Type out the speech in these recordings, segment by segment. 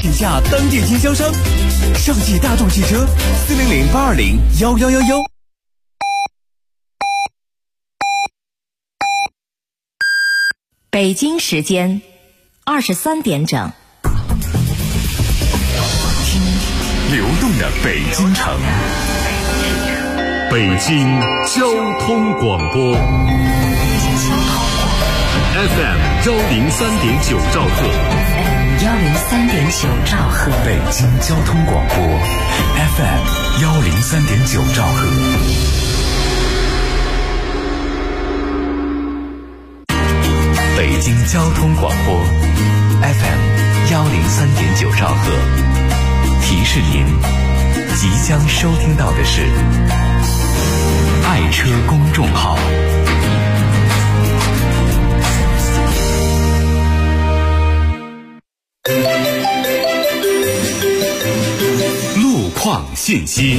以下当地经销商：上汽大众汽车400-820-1111。 北京时间23点整。 听流动的北京城，北京交通广播 FM 103.9兆赫 103.9兆赫， 北京交通广播 FM 103.9兆赫。北京交通广播 FM 103.9兆赫，提示您即将收听到的是爱车公众号。路况信息。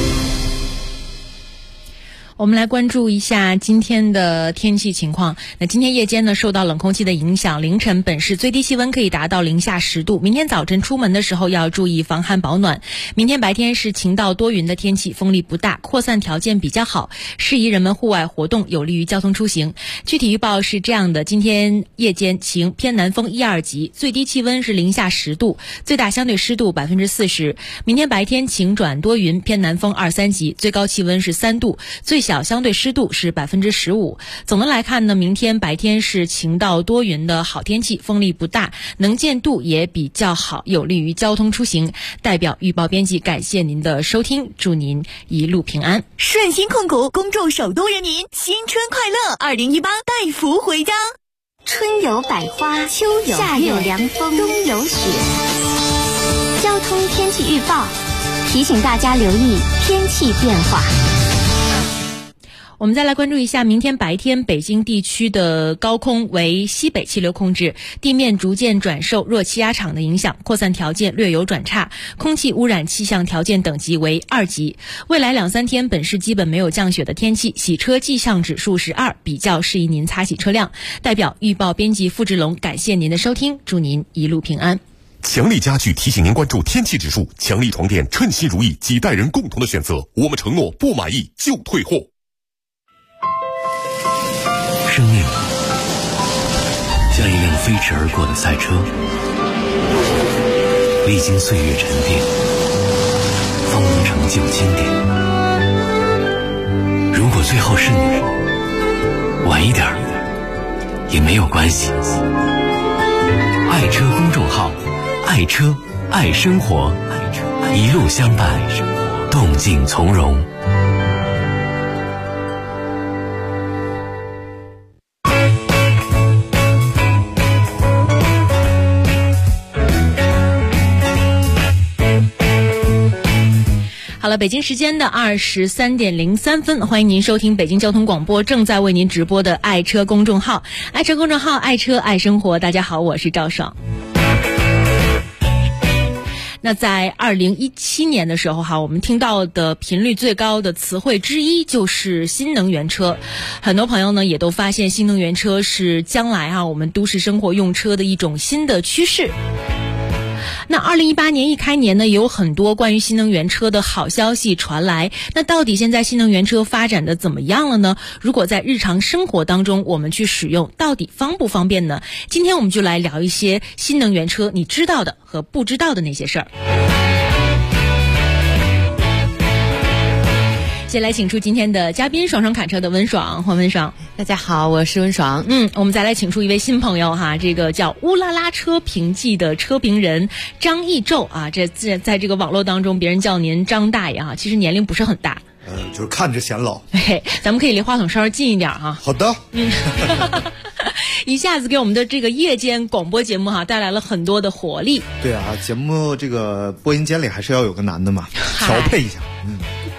我们来关注一下今天的天气情况。那今天夜间呢，受到冷空气的影响，凌晨本市最低气温可以达到零下10度。明天早晨出门的时候要注意防寒保暖。明天白天是晴到多云的天气，风力不大，扩散条件比较好，适宜人们户外活动，有利于交通出行。具体预报是这样的：今天夜间晴，偏南风1、2级，最低气温是零下10度，最大相对湿度40%。明天白天晴转多云，偏南风2、3级，最高气温是3度，最小相对湿度是15%。总的来看呢，明天白天是晴到多云的好天气，风力不大，能见度也比较好，有利于交通出行。代表预报编辑感谢您的收听，祝您一路平安。 顺心控股恭祝首都人民新春快乐，2018带福回家。 春有百花，秋有夏有凉风，冬有雪。交通天气预报提醒大家留意天气变化。 我们再来关注一下明天白天北京地区的高空为西北气流控制，地面逐渐转受弱气压场的影响，扩散条件略有转差，空气污染气象条件等级为2级。未来2、3天本市基本没有降雪的天气，洗车迹象指数是2，比较适宜您擦洗车辆。代表预报编辑付志龙感谢您的收听，祝您一路平安。 强力家具提醒您关注天气指数，强力床垫称心如意，几代人共同的选择，我们承诺不满意就退货。 生命像一辆飞驰而过的赛车，历经岁月沉淀，方能成就经典。如果最后是你，晚一点也没有关系。爱车公众号，爱车爱生活，一路相伴，动静从容。 好了，北京时间的23点03分，欢迎您收听北京交通广播正在为您直播的爱车公众号，爱车公众号，爱车爱生活。大家好，我是赵爽。那在2017年的时候我们听到的频率最高的词汇之一就是新能源车。很多朋友呢也都发现新能源车是将来我们都市生活用车的一种新的趋势。那2018年一开年呢，也有很多关于新能源车的好消息传来。那到底现在新能源车发展的怎么样了呢？如果在日常生活当中我们去使用，到底方不方便呢？今天我们就来聊一些新能源车你知道的和不知道的那些事儿。先来请出今天的嘉宾，爽爽侃车的温爽，黄温爽。 大家好，我是温爽。 我们再来请出一位新朋友这个叫乌拉拉车评记的车评人张义宙这在这个网络当中别人叫您张大爷其实年龄不是很大， 就是看着显老。 咱们可以离话筒稍微近一点好的。 一下子给我们的这个夜间广播节目带来了很多的活力。 对节目这个播音间里还是要有个男的嘛，调配一下。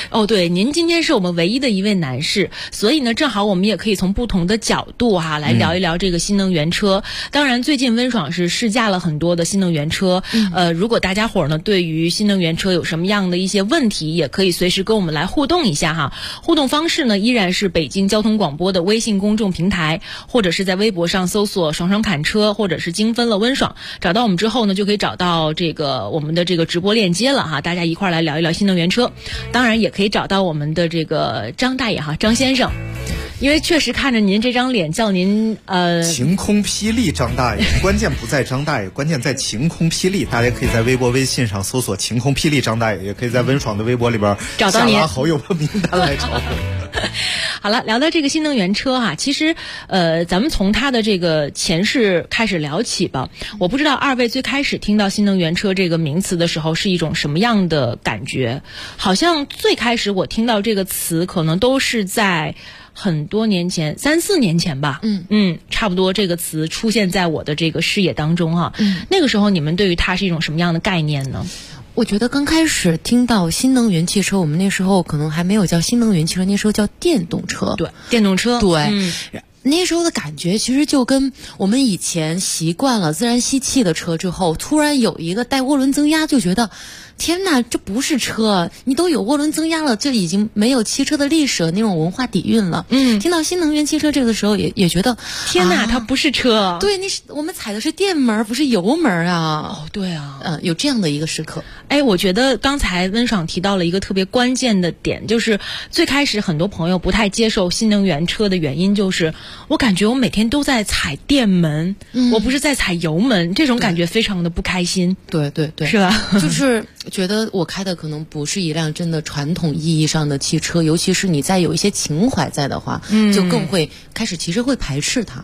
哦，对，您今天是我们唯一的一位男士，所以呢，正好我们也可以从不同的角度来聊一聊这个新能源车。当然，最近温爽是试驾了很多的新能源车，如果大家伙呢对于新能源车有什么样的一些问题，也可以随时跟我们来互动一下哈。互动方式呢，依然是北京交通广播的微信公众平台，或者是在微博上搜索“爽爽侃车”或者是精分了温爽，找到我们之后呢，就可以找到这个我们的这个直播链接了哈，大家一块来聊一聊新能源车。当然也可以找到我们的这个张大爷哈，张先生，因为确实看着您这张脸叫您晴空霹雳张大爷，关键不在张大爷，关键在晴空霹雳。大家可以在微博微信上搜索晴空霹雳张大爷，也可以在温爽的微博里边找到您， 下拉好友的名单来找我。 好了，聊到这个新能源车哈，其实咱们从它的这个前世开始聊起吧。我不知道二位最开始听到新能源车这个名词的时候是一种什么样的感觉？好像最开始我听到这个词可能都是在很多年前，3、4年前吧。差不多这个词出现在我的这个视野当中哈。那个时候你们对于它是一种什么样的概念呢？ 我觉得刚开始听到新能源汽车，我们那时候可能还没有叫新能源汽车，那时候叫电动车。 对，电动车。 对。那时候的感觉其实就跟我们以前习惯了自然吸气的车之后，突然有一个带涡轮增压，就觉得天哪，这不是车，你都有涡轮增压了，这已经没有汽车的历史那种文化底蕴了。听到新能源汽车这个时候也觉得天哪，它不是车。 对，我们踩的是电门不是油门啊。 哦，对啊。 有这样的一个时刻。 我觉得刚才温爽提到了一个特别关键的点，就是最开始很多朋友不太接受新能源车的原因，就是我感觉我每天都在踩电门，我不是在踩油门，这种感觉非常的不开心。 对对对， 是吧？ 就是觉得我开的可能不是一辆真的传统意义上的汽车，尤其是你再有一些情怀在的话，就更会开始其实会排斥它。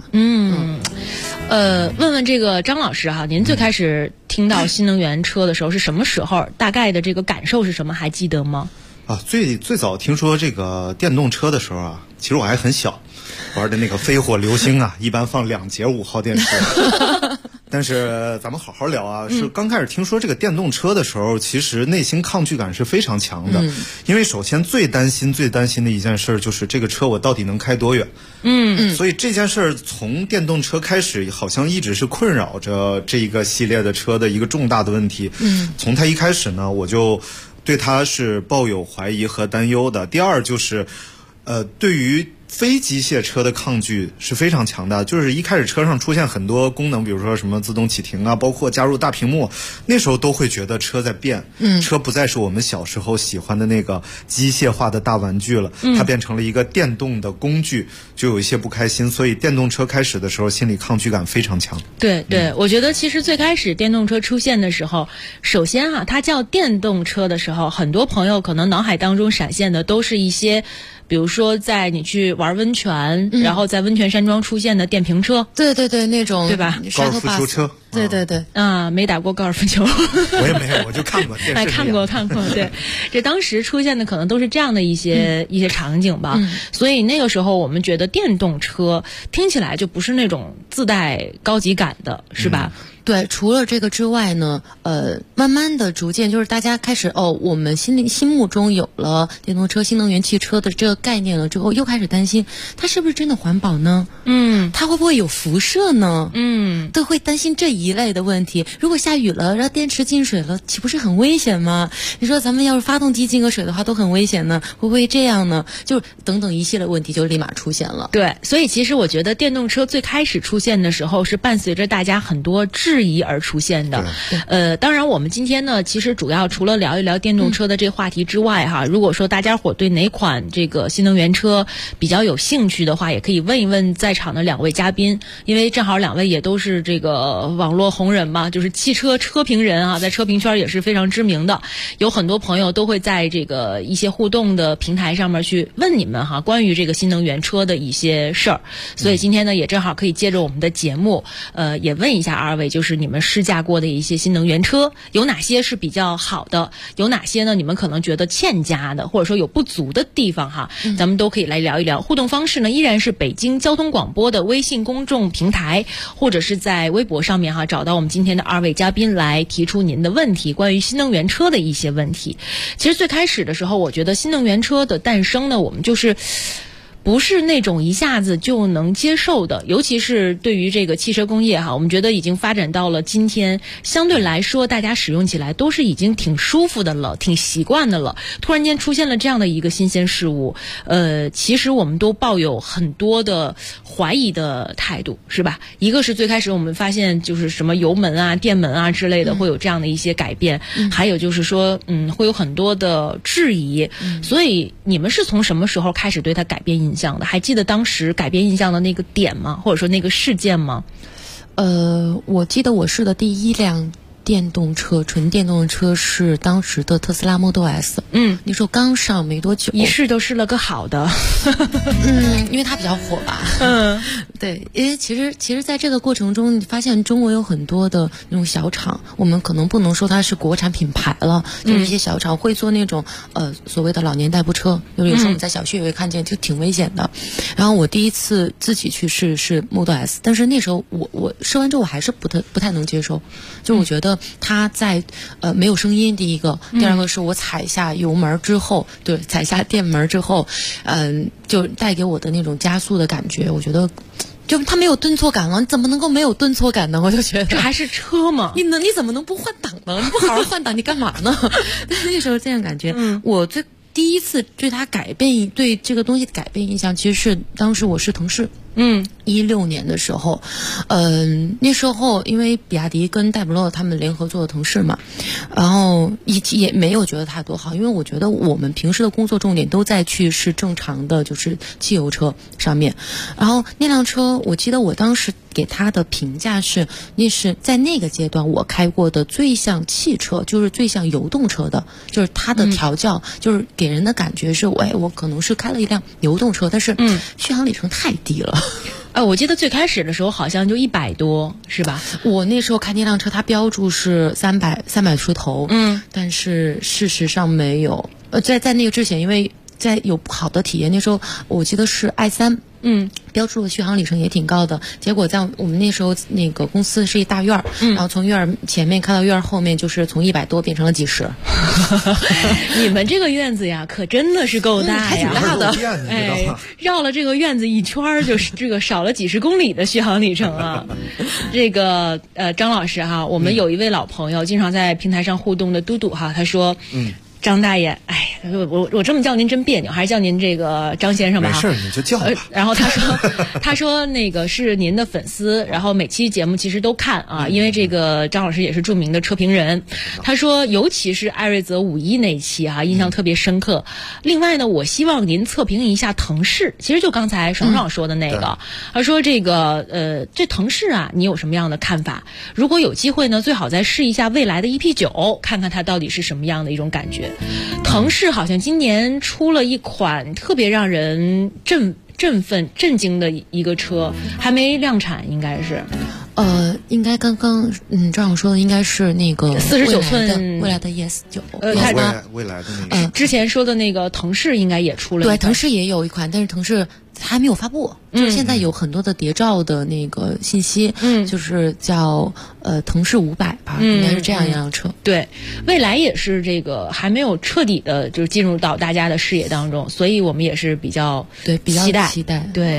问问这个张老师哈，您最开始听到新能源车的时候是什么时候？大概的这个感受是什么？还记得吗？ 最早听说这个电动车的时候啊，其实我还很小，玩的那个飞火流星啊，一般放2节5号电池。但是咱们好好聊啊，是刚开始听说这个电动车的时候，其实内心抗拒感是非常强的。因为首先最担心的一件事就是这个车我到底能开多远。所以这件事从电动车开始，好像一直是困扰着这一个系列的车的一个重大的问题。从它一开始呢，我就对它是抱有怀疑和担忧的。第二就是，对于非机械车的抗拒是非常强大，就是一开始车上出现很多功能，比如说什么自动启停啊，包括加入大屏幕，那时候都会觉得车在变，车不再是我们小时候喜欢的那个机械化的大玩具了，它变成了一个电动的工具，就有一些不开心，所以电动车开始的时候心理抗拒感非常强。 对，我觉得其实最开始电动车出现的时候，首先它叫电动车的时候，很多朋友可能脑海当中闪现的都是一些比如说在你去玩温泉，然后在温泉山庄出现的电瓶车， 对对对，那种对吧？ 高尔夫球车， 对对对， 没打过高尔夫球， 我也没有，我就看过电视， 看过，对，这当时出现的可能都是这样的一些场景吧，所以那个时候我们觉得电动车听起来就不是那种自带高级感的，是吧？ 对，除了这个之外呢，慢慢的逐渐就是大家开始我们心目中有了电动车、新能源汽车的这个概念了之后，又开始担心它是不是真的环保呢？它会不会有辐射呢？都会担心这一类的问题。如果下雨了，让电池进水了，岂不是很危险吗？你说咱们要是发动机进个水的话，都很危险呢，会不会这样呢？就等等一系列问题就立马出现了。 对，所以其实我觉得电动车最开始出现的时候，是伴随着大家很多质疑而出现的。当然我们今天呢，其实主要除了聊一聊电动车的这个话题之外哈，如果说大家伙对哪款这个新能源车比较有兴趣的话，也可以问一问在场的2位嘉宾，因为正好2位也都是这个网络红人嘛，就是汽车车评人啊，在车评圈也是非常知名的，有很多朋友都会在这个一些互动的平台上面去问你们哈，关于这个新能源车的一些事儿。所以今天呢，也正好可以借着我们的节目，也问一下2位，就就是你们试驾过的一些新能源车，有哪些是比较好的，有哪些呢你们可能觉得欠佳的，或者说有不足的地方哈，咱们都可以来聊一聊。互动方式呢依然是北京交通广播的微信公众平台，或者是在微博上面哈找到我们今天的2位嘉宾来提出您的问题，关于新能源车的一些问题。其实最开始的时候，我觉得新能源车的诞生呢，我们就是不是那种一下子就能接受的，尤其是对于这个汽车工业哈，我们觉得已经发展到了今天，相对来说大家使用起来都是已经挺舒服的了，挺习惯的了。突然间出现了这样的一个新鲜事物，其实我们都抱有很多的怀疑的态度，是吧？一个是最开始我们发现就是什么油门啊、电门啊之类的会有这样的一些改变，还有就是说会有很多的质疑，所以你们是从什么时候开始对它改变印象的？还记得当时改变印象的那个点吗？或者说那个事件吗？ 我记得我试的第一辆电动车，纯电动车是当时的特斯拉 Model S。那时候刚上没多久， 一试都试了个好的。 因为它比较火吧。对，因为其实在这个过程中，你发现中国有很多的那种小厂，我们可能不能说它是国产品牌了，就是一些小厂会做那种所谓的老年代步车，有时候我们在小区也会看见，就挺危险的。然后我第一次自己去试是 Model S， 但是那时候我试完之后我还是不太能接受，就我觉得它在没有声音，第一个，第二个是我踩下油门之后，对，踩下电门之后，就带给我的那种加速的感觉，我觉得就它没有顿挫感了，你怎么能够没有顿挫感呢？我就觉得这还是车吗？ 你怎么能不换挡呢？你不好好换挡，你干嘛呢？那时候这样感觉，我第一次对它对这个东西改变印象，其实是当时我是同事。16年的时候，那时候因为比亚迪跟戴姆勒他们联合做的腾势嘛，然后也没有觉得它多好，因为我觉得我们平时的工作重点都在去是正常的就是汽油车上面，然后那辆车我记得我当时给它的评价是，那是在那个阶段我开过的最像汽车，就是最像油动车的，就是它的调教，就是给人的感觉是我可能是开了一辆油动车，但是续航里程太低了。 我记得最开始的时候好像就100多，是吧？ 我那时候开那辆车，它标注是300出头，但是事实上没有。在那个之前，因为在有不好的体验，那时候我记得是i3。标注的续航里程也挺高的，结果在我们那时候那个公司是一大院儿，然后从院儿前面开到院儿后面，就是从100多变成了几十。 你们这个院子呀，可真的是够大呀， 还挺大的。 绕了这个院子一圈，就是这个少了几十公里的续航里程啊。这个张老师哈，我们有一位老朋友，经常在平台上互动的嘟嘟哈，他说张大爷，我这么叫您真别扭，还是叫您这个张先生吧？ 没事，你就叫吧。 然后他说那个是您的粉丝，然后每期节目其实都看啊，因为这个张老师也是著名的车评人。他说，尤其是艾瑞泽51那一期哈，印象特别深刻。另外呢，我希望您测评一下腾势，其实就刚才爽爽说的那个。他说这个这腾势啊，你有什么样的看法？如果有机会呢，最好再试一下未来的 EP9，看看它到底是什么样的一种感觉。腾势好像今年出了一款特别让人震惊的一个车，还没量产，应该是。 应该刚刚张总说的应该是那个 49寸未来的 ES9， 未来的那个之前说的那个腾势应该也出了一款， 对，腾势也有一款，但是腾势还没有发布，就是现在有很多的谍照的那个信息，就是叫腾势500吧，应该是这样一辆车。 对，未来也是这个还没有彻底的就是进入到大家的视野当中，所以我们也是比较期待。对。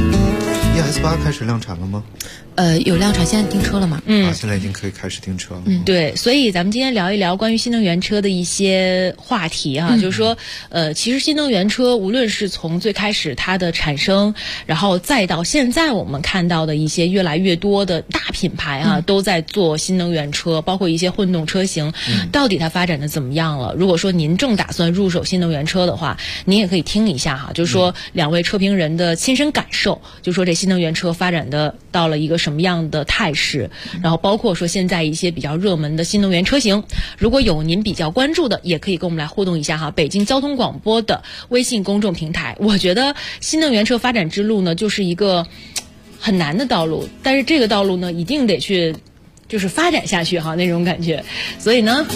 ES8 开始量产了吗？ 有量产，现在订车了嘛？ 现在已经可以开始订车了。 对，所以咱们今天聊一聊关于新能源车的一些话题哈，就是说，其实新能源车无论是从最开始它的产生，然后再到现在我们看到的一些越来越多的大品牌啊，都在做新能源车，包括一些混动车型，到底它发展的怎么样了？如果说您正打算入手新能源车的话，您也可以听一下哈，就是说两位车评人的亲身感受，就说这新能源车发展的到了一个什么样的态势，然后包括说现在一些比较热门的新能源车型，如果有您比较关注的，也可以跟我们来互动一下哈。北京交通广播的微信公众平台，我觉得新能源车发展之路呢，就是一个很难的道路，但是这个道路呢，一定得去就是发展下去哈那种感觉。所以呢，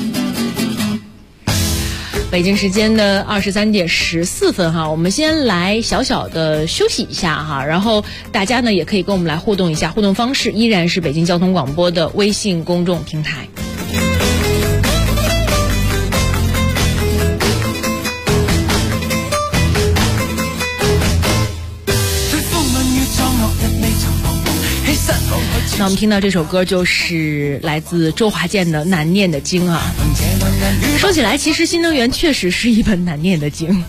北京时间的23:14哈，我们先来小小的休息一下哈，然后大家呢也可以跟我们来互动一下，互动方式依然是北京交通广播的微信公众平台。那我们听到这首歌就是来自周华健的《难念的经》啊。说起来，其实新能源确实是一本难念的经。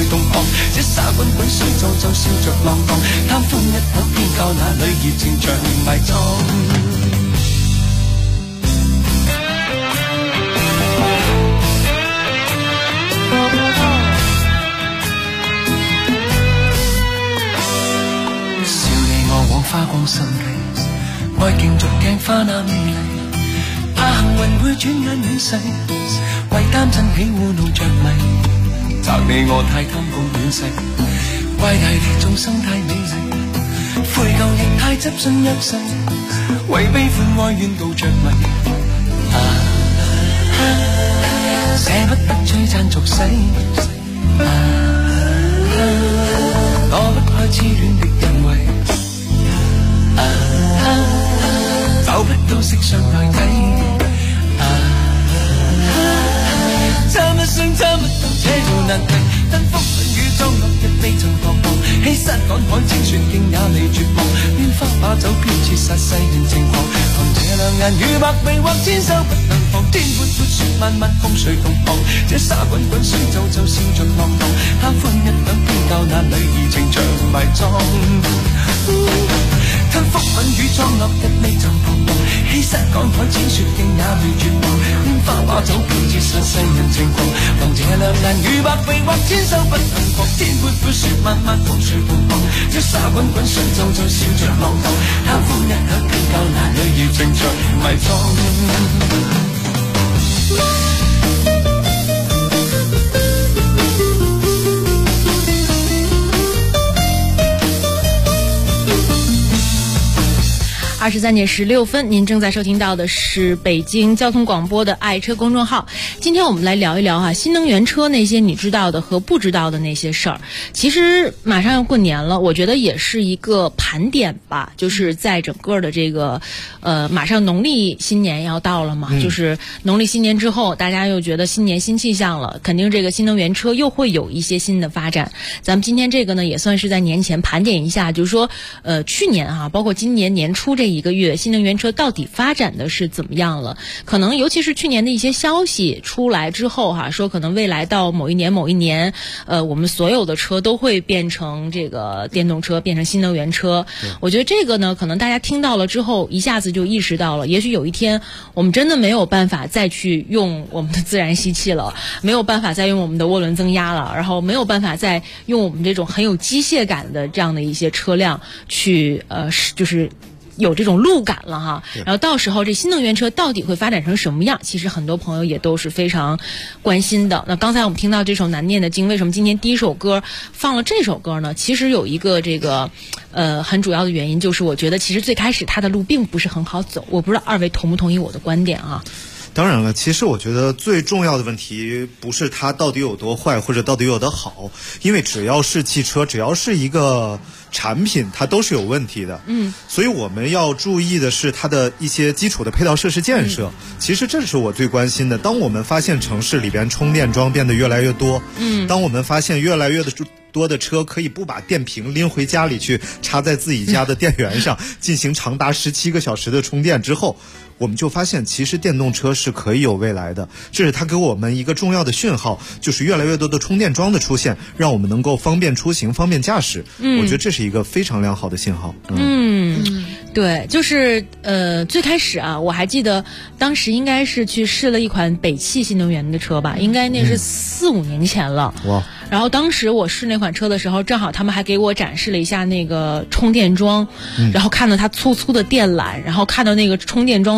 笑你我往花光心計，愛競逐鏡花那美麗，怕幸運會轉眼遠逝，為擔震起污怒着迷，責你我太貪功戀勢，怪大地眾生太美麗，悔舊亦太執信約誓，為悲歡哀怨妒着迷，捨不得璀璨俗世，躲不開痴戀的人為。找不到色相代替，參一生參不到這條難題，登福運雨裝落日未曾彷徨，欺山趕海清船徑也未絕望，拈花把酒偏切殺世人情狂，憑這兩眼與百臂或千手不能防，天闊闊雪漫漫風水同航，這沙滾滾水皺皺笑着浪蕩，貪歡一晌偏教那女兒情長埋葬。吞福吻雨裝落日未曾彷徨，欺山趕海淺雪徑也未絕望，拈花把酒偏折殺世人情狂，憑這兩眼與百臂或千手不能防，天闊闊雪漫漫風水同航，這沙滾滾水皺皺笑着浪蕩，貪歡一晌偏教那女兒情長埋葬。 23:16，您正在收听到的是北京交通广播的爱车公众号。今天我们来聊一聊哈新能源车那些你知道的和不知道的那些事儿。其实马上要过年了，我觉得也是一个盘点吧，就是在整个的这个马上农历新年要到了嘛，就是农历新年之后，大家又觉得新年新气象了，肯定这个新能源车又会有一些新的发展。咱们今天这个呢，也算是在年前盘点一下，就是说去年哈，包括今年年初这一个月，新能源车到底发展的是怎么样了？可能尤其是去年的一些消息出来之后哈，说可能未来到某一年，我们所有的车都会变成这个电动车，变成新能源车。我觉得这个呢，可能大家听到了之后，一下子就意识到了，也许有一天我们真的没有办法再去用我们的自然吸气了，没有办法再用我们的涡轮增压了，然后没有办法再用我们这种很有机械感的这样的一些车辆去就是有这种路感了哈，然后到时候这新能源车到底会发展成什么样？其实很多朋友也都是非常关心的。那刚才我们听到这首《难念的经》，为什么今天第一首歌放了这首歌呢？其实有一个这个很主要的原因，就是我觉得其实最开始它的路并不是很好走。我不知道二位同不同意我的观点啊？ 当然了，其实我觉得最重要的问题不是它到底有多坏或者到底有多好，因为只要是汽车，只要是一个产品，它都是有问题的。所以我们要注意的是它的一些基础的配套设施建设。其实这是我最关心的。当我们发现城市里边充电桩变得越来越多，当我们发现越来越多的车可以不把电瓶拎回家里去插在自己家的电源上进行长达17个小时的充电之后，我们就发现其实电动车是可以有未来的。这是它给我们一个重要的讯号，就是越来越多的充电桩的出现，让我们能够方便出行，方便驾驶。我觉得这是一个非常良好的信号。 对，就是最开始啊，我还记得当时应该是去试了一款北汽新能源的车吧，应该那是4-5年前了。哇！然后当时我试那款车的时候，正好他们还给我展示了一下那个充电桩，然后看到它粗粗的电缆，然后看到那个充电桩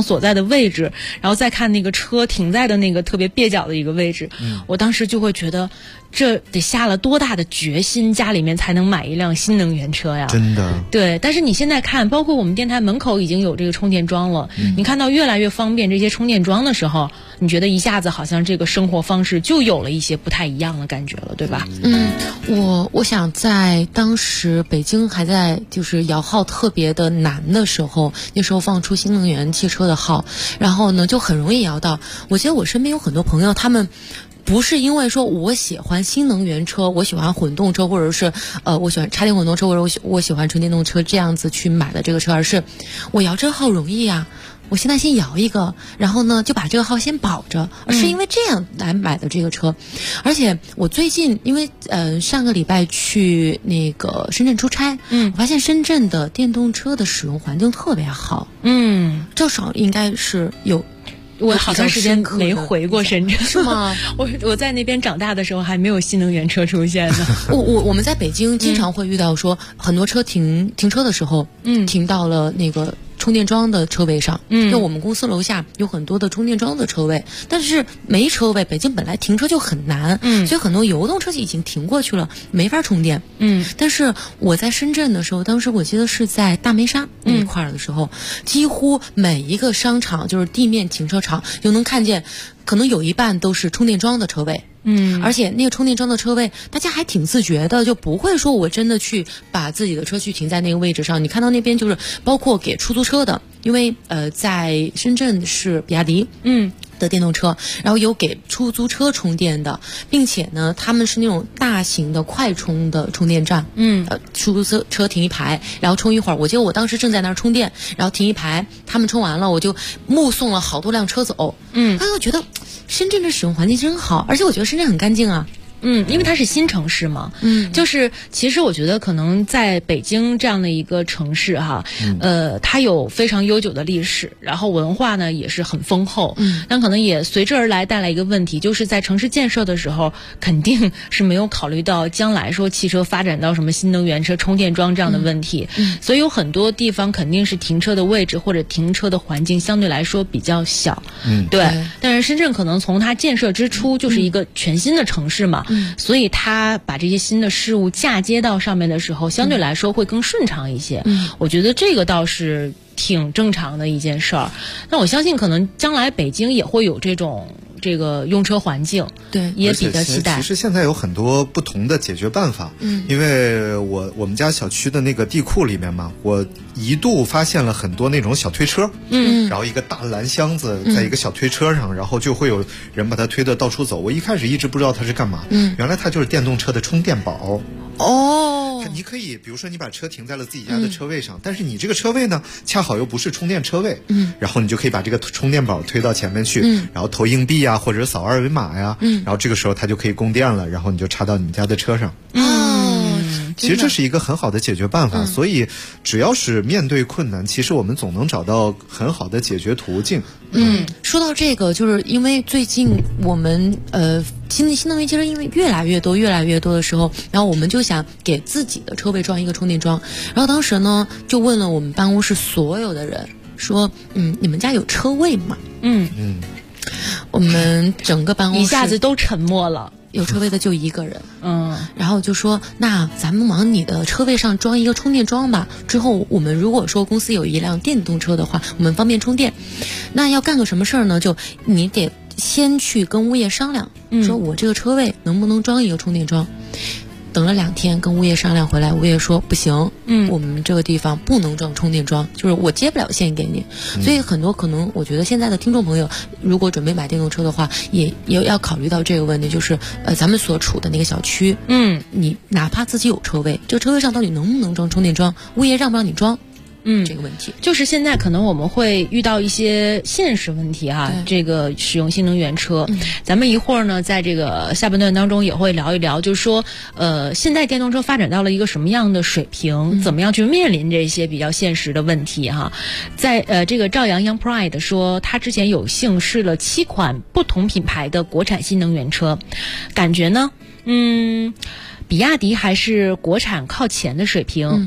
所在的位置，然后再看那个车停在的那个特别蹩脚的一个位置，我当时就会觉得这得下了多大的决心，家里面才能买一辆新能源车呀？ 真的。 对，但是你现在看，包括我们电台门口已经有这个充电桩了，你看到越来越方便这些充电桩的时候，你觉得一下子好像这个生活方式就有了一些不太一样的感觉了，对吧？ 我想在当时北京还在就是摇号特别的难的时候，那时候放出新能源汽车的号，然后呢就很容易摇到。我觉得我身边有很多朋友，他们不是因为说我喜欢新能源车，我喜欢混动车，或者是我喜欢插电混动车，或者我喜欢纯电动车这样子去买的这个车，而是我摇这个号容易啊，我现在先摇一个，然后呢就把这个号先保着，是因为这样来买的这个车。而且我最近因为上个礼拜去那个深圳出差，我发现深圳的电动车的使用环境特别好，至少应该是有。 我好长时间没回过深圳， 是吗？ 我在那边长大的时候还没有新能源车出现呢。 我们在北京经常会遇到说，很多车停车的时候，停到了那个充电桩的车位上，就我们公司楼下有很多的充电桩的车位，但是没车位，北京本来停车就很难，所以很多油动车已经停过去了，没法充电。但是我在深圳的时候，当时我记得是在大梅沙那一块的时候，几乎每一个商场就是地面停车场就能看见，可能有一半都是充电桩的车位。而且那个充电桩的车位，大家还挺自觉的，就不会说我真的去把自己的车去停在那个位置上。你看到那边就是包括给出租车的，因为在深圳是比亚迪的电动车，然后有给出租车充电的，并且呢他们是那种大型的快充的充电站，出租车停一排，然后充一会儿。我记得我当时正在那儿充电，然后停一排，他们充完了，我就目送了好多辆车走。我觉得深圳的使用环境真好，而且我觉得深圳很干净啊。 因为它是新城市嘛，就是其实我觉得可能在北京这样的一个城市哈，它有非常悠久的历史，然后文化呢也是很丰厚，但可能也随之而来带来一个问题，就是在城市建设的时候，肯定是没有考虑到将来说汽车发展到什么新能源车、充电桩这样的问题，所以有很多地方肯定是停车的位置或者停车的环境相对来说比较小，对。但是深圳可能从它建设之初就是一个全新的城市嘛。所以他把这些新的事物嫁接到上面的时候，相对来说会更顺畅一些。我觉得这个倒是挺正常的一件事儿。那我相信可能将来北京也会有这个用车环境， 对， 也比较期待。 其实现在有很多不同的解决办法，因为我们家小区的那个地库里面嘛，我一度发现了很多那种小推车，然后一个大蓝箱子在一个小推车上，然后就会有人把它推得到处走。我一开始一直不知道它是干嘛，原来它就是电动车的充电宝。你可以比如说你把车停在了自己家的车位上，但是你这个车位呢恰好又不是充电车位，然后你就可以把这个充电宝推到前面去，然后投硬币啊，或者扫二维码呀，然后这个时候它就可以供电了，然后你就插到你们家的车上。其实这是一个很好的解决办法，所以只要是面对困难，其实我们总能找到很好的解决途径。 说到这个，就是因为最近我们新能源汽车因为越来越多的时候，然后我们就想给自己的车位装一个充电桩，然后当时呢就问了我们办公室所有的人说，你们家有车位吗？我们整个办公室一下子都沉默了。 有车位的就一个人，然后就说那咱们往你的车位上装一个充电桩吧，之后我们如果说公司有一辆电动车的话，我们方便充电。那要干个什么事儿呢？就你得先去跟物业商量，说我这个车位能不能装一个充电桩。等了2天跟物业商量回来，物业说不行，我们这个地方不能装充电桩，就是我接不了线给你。所以很多可能我觉得现在的听众朋友如果准备买电动车的话，也要考虑到这个问题，就是咱们所处的那个小区，你哪怕自己有车位，这个车位上到底能不能装充电桩，物业让不让你装，这个问题就是现在可能我们会遇到一些现实问题哈。这个使用新能源车，咱们一会儿呢，在这个下半段当中也会聊一聊，就是说，现在电动车发展到了一个什么样的水平，怎么样去面临这些比较现实的问题哈。在这个赵阳 Young Pride 说，他之前有幸试了7款不同品牌的国产新能源车，感觉呢，比亚迪还是国产靠前的水平。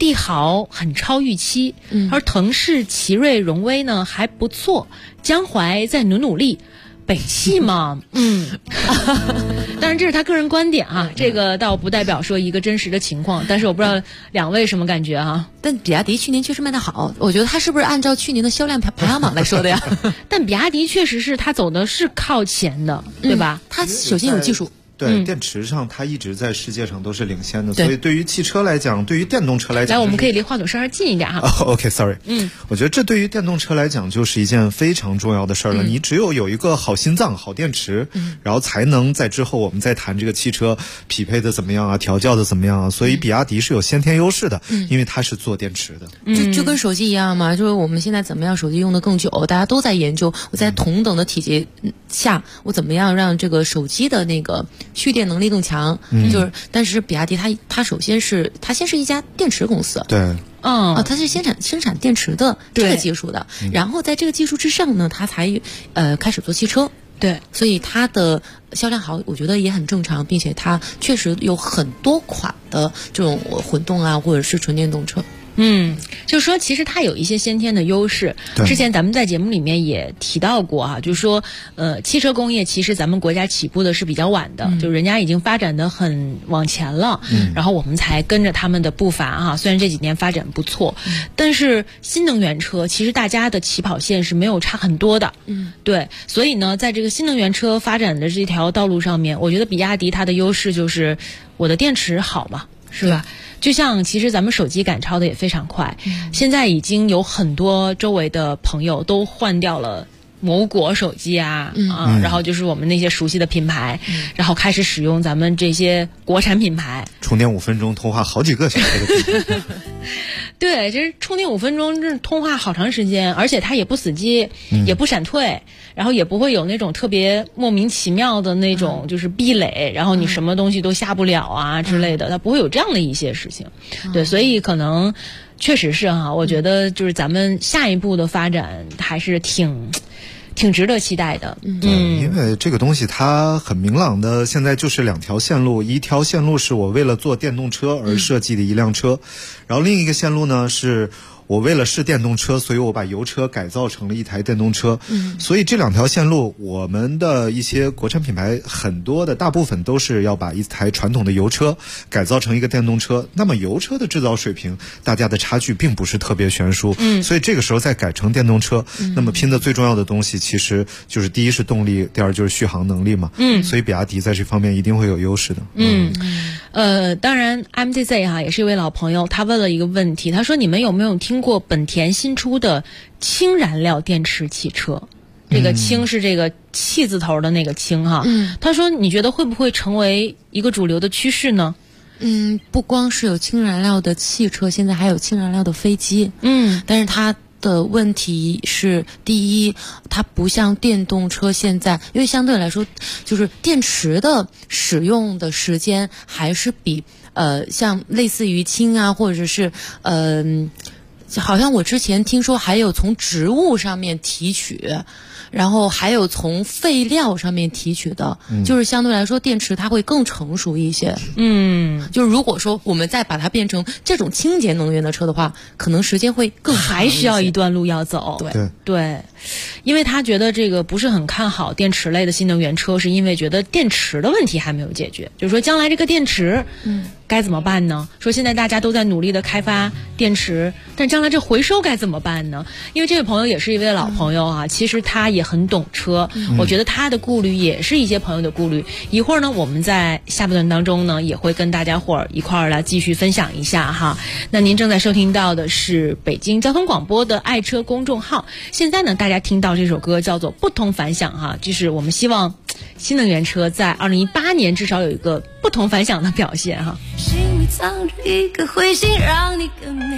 帝豪很超预期，而腾势、奇瑞、荣威呢还不错，江淮再努力。北汽嘛，当然这是他个人观点啊，这个倒不代表说一个真实的情况。但是我不知道两位什么感觉啊？ 但比亚迪去年确实卖得好，我觉得他是不是按照去年的销量排行榜来说的呀？ 但比亚迪确实是他走的是靠前的，对吧？ 他首先有技术。 对，电池上它一直在世界上都是领先的，所以对于汽车来讲，对于电动车来讲， 来，我们可以离话筒稍微近一点哈。 OK，sorry，我觉得这对于电动车来讲就是一件非常重要的事儿了。你只有一个好心脏、好电池，然后才能在之后我们再谈这个汽车匹配的怎么样啊，调教的怎么样啊。所以比亚迪是有先天优势的，因为它是做电池的。 就跟手机一样嘛，就是我们现在怎么样手机用得更久，大家都在研究，我在同等的体积下，我怎么样让这个手机的那个蓄电能力更强。但是比亚迪它先是一家电池公司， 对， 它是生产电池的这个技术的，然后在这个技术之上呢，它才开始做汽车， 对，所以它的销量好，我觉得也很正常，并且它确实有很多款的这种混动啊，或者是纯电动车。 就是说其实它有一些先天的优势，之前咱们在节目里面也提到过哈，就是说汽车工业其实咱们国家起步的是比较晚的，就人家已经发展的很往前了，然后我们才跟着他们的步伐哈，虽然这几年发展不错，但是新能源车其实大家的起跑线是没有差很多的，对，所以呢在这个新能源车发展的这条道路上面，我觉得比亚迪它的优势就是我的电池好嘛，是吧？就像其实咱们手机赶超的也非常快，现在已经有很多周围的朋友都换掉了某国手机然后就是我们那些熟悉的品牌，然后开始使用咱们这些国产品牌， 充电5分钟通话好几个小时的品牌。 对，这是充电5分钟，这通话好长时间，而且它也不死机，也不闪退，然后也不会有那种特别莫名其妙的那种就是壁垒，然后你什么东西都下不了啊之类的，它不会有这样的一些事情。对，所以可能确实是哈，我觉得就是咱们下一步的发展还是挺值得期待的。 因为这个东西它很明朗的，现在就是2条线路，一条线路是我为了做电动车而设计的一辆车，然后另一个线路呢是我为了是电动车，所以我把油车改造成了一台电动车。所以这2条线路，我们的一些国产品牌很多的大部分都是要把一台传统的油车改造成一个电动车。那么油车的制造水平，大家的差距并不是特别悬殊。所以这个时候再改成电动车，那么拼的最重要的东西其实就是第一是动力，第二就是续航能力嘛。所以比亚迪在这方面一定会有优势的。 当然 MZZ 哈也是一位老朋友，他问了一个问题，他说你们有没有听过本田新出的氢燃料电池汽车？这个氢是这个气字头的那个氢哈。他说你觉得会不会成为一个主流的趋势呢？ 不光是有氢燃料的汽车，现在还有氢燃料的飞机。但是它的问题是，第一，它不像电动车现在，因为相对来说，就是电池的使用的时间还是比像类似于氢啊，或者是好像我之前听说还有从植物上面提取，然后还有从废料上面提取的，就是相对来说电池它会更成熟一些。就是如果说我们再把它变成这种清洁能源的车的话，可能时间会更长， 还需要一段路要走。对，因为他觉得这个不是很看好电池类的新能源车，是因为觉得电池的问题还没有解决，就是说将来这个电池该怎么办呢？说现在大家都在努力的开发电池，但将来这回收该怎么办呢？因为这位朋友也是一位老朋友啊，其实他也很懂车，我觉得他的顾虑也是一些朋友的顾虑。一会儿呢，我们在下半段当中呢，也会跟大家伙儿一块儿来继续分享一下哈。那您正在收听到的是北京交通广播的爱车公众号。现在呢，大家听到这首歌叫做《不同凡响》哈，就是我们希望新能源车在2018年至少有一个不同凡响的表现哈。 心里藏着一个彗星，让你更美。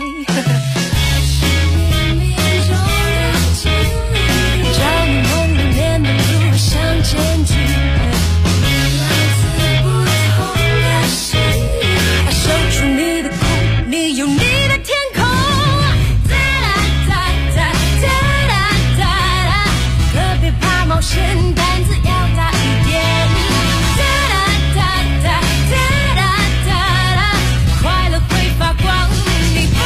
照你梦里面的路向前进，来自不同的心，守住你的空，你有你的天空。哒哒哒哒哒哒哒，可别怕冒险，胆子要大一点。哒哒哒哒哒哒哒，快乐会发光，你不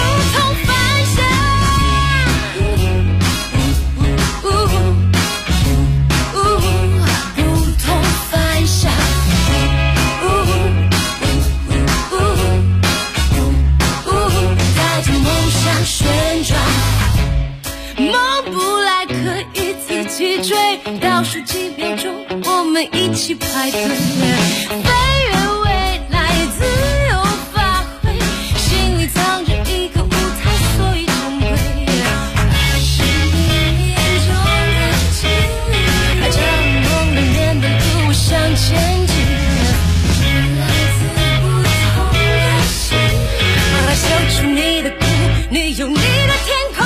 倒数几秒钟，我们一起排队，飞跃未来，自由发挥，心里藏着一个舞台，所以珍贵。是你眼中的情，踏着梦里面的路，我向前进。来自不同的心，秀出你的骨，你有你的天空。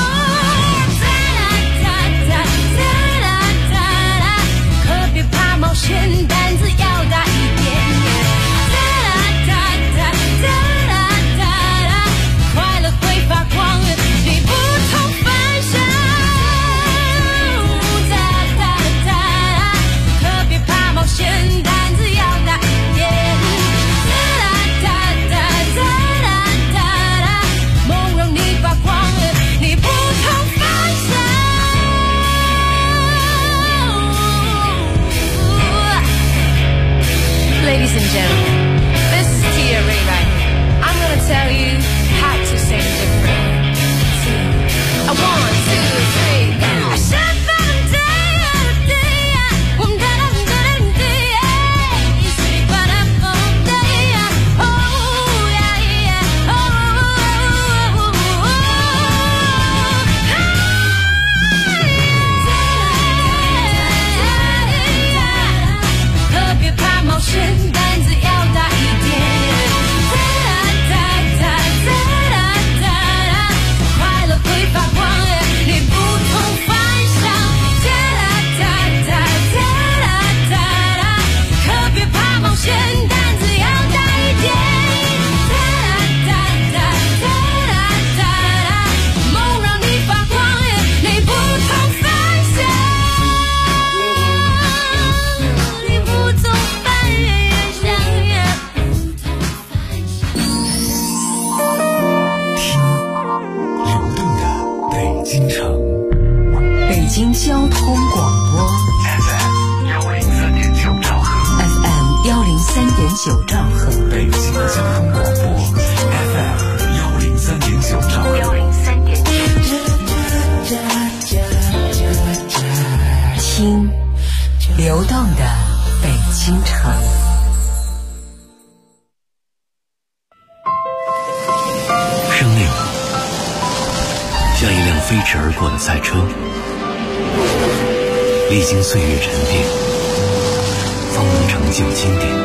冒险胆子要大一点，快乐会发光，你不同凡响，可别怕冒险胆子要大一点，梦让你发光，你不同凡响。Ladies and gentlemen, this is Tia Ray right here. I'm gonna tell you how to sing different. 1, 2, 3, go. I said 交通广播 FM 103.9兆赫 FM 103.9兆赫， 北京交通广播 FM 103.9兆赫听流动的北京城。 生命像一辆飞驰而过的赛车，历经岁月沉淀，方能成就经典。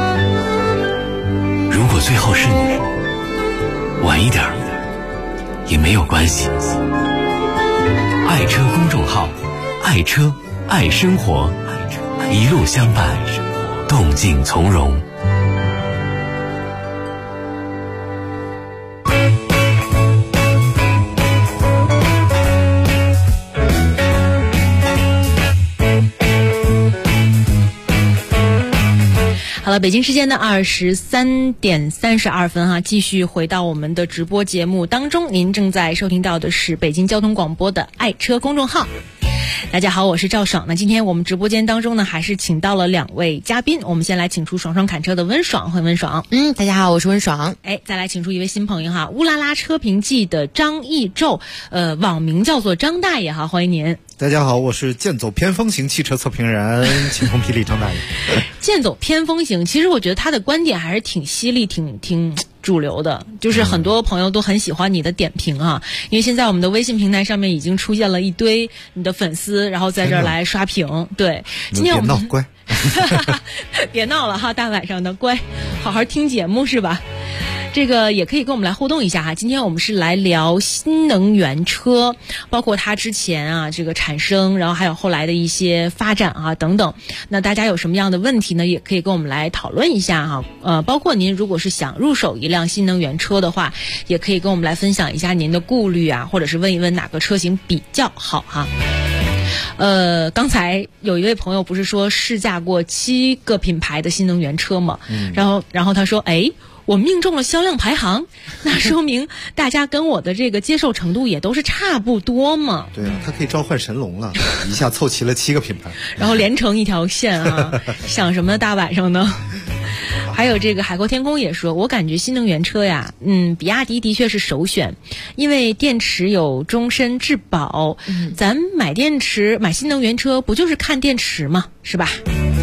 如果最后是你，晚一点也没有关系。爱车公众号，爱车爱生活，一路相伴，动静从容。 好了，北京时间的23:32哈，继续回到我们的直播节目当中。您正在收听到的是北京交通广播的爱车公众号。大家好，我是赵爽。那今天我们直播间当中呢，还是请到了2位嘉宾。我们先来请出爽爽侃车的温爽，欢迎温爽。 大家好，我是温爽。 再来请出一位新朋友哈，乌拉拉车评记的张义宙，网名叫做张大爷哈，欢迎您。 大家好，我是剑走偏锋型汽车测评人晴空霹雳张大爷。 剑走偏锋型，其实我觉得他的观点还是挺犀利，挺主流的，就是很多朋友都很喜欢你的点评啊，因为现在我们的微信平台上面已经出现了一堆你的粉丝，然后在这儿来刷屏。对，今天我们别闹，乖， 别闹了哈，大晚上的乖，好好听节目是吧？这个也可以跟我们来互动一下哈。今天我们是来聊新能源车，包括它之前啊这个产生，然后还有后来的一些发展啊等等。那大家有什么样的问题呢？也可以跟我们来讨论一下哈。包括您如果是想入手一辆新能源车的话，也可以跟我们来分享一下您的顾虑啊，或者是问一问哪个车型比较好哈。刚才有一位朋友不是说试驾过7个品牌的新能源车吗？然后他说，我命中了销量排行，那说明大家跟我的这个接受程度也都是差不多嘛。 对啊，他可以召唤神龙了，一下凑齐了7个品牌， 然后连成一条线啊！想什么大晚上呢？ 还有这个海阔天空也说，我感觉新能源车呀，比亚迪的确是首选，因为电池有终身质保。咱买电池买新能源车不就是看电池吗？是吧？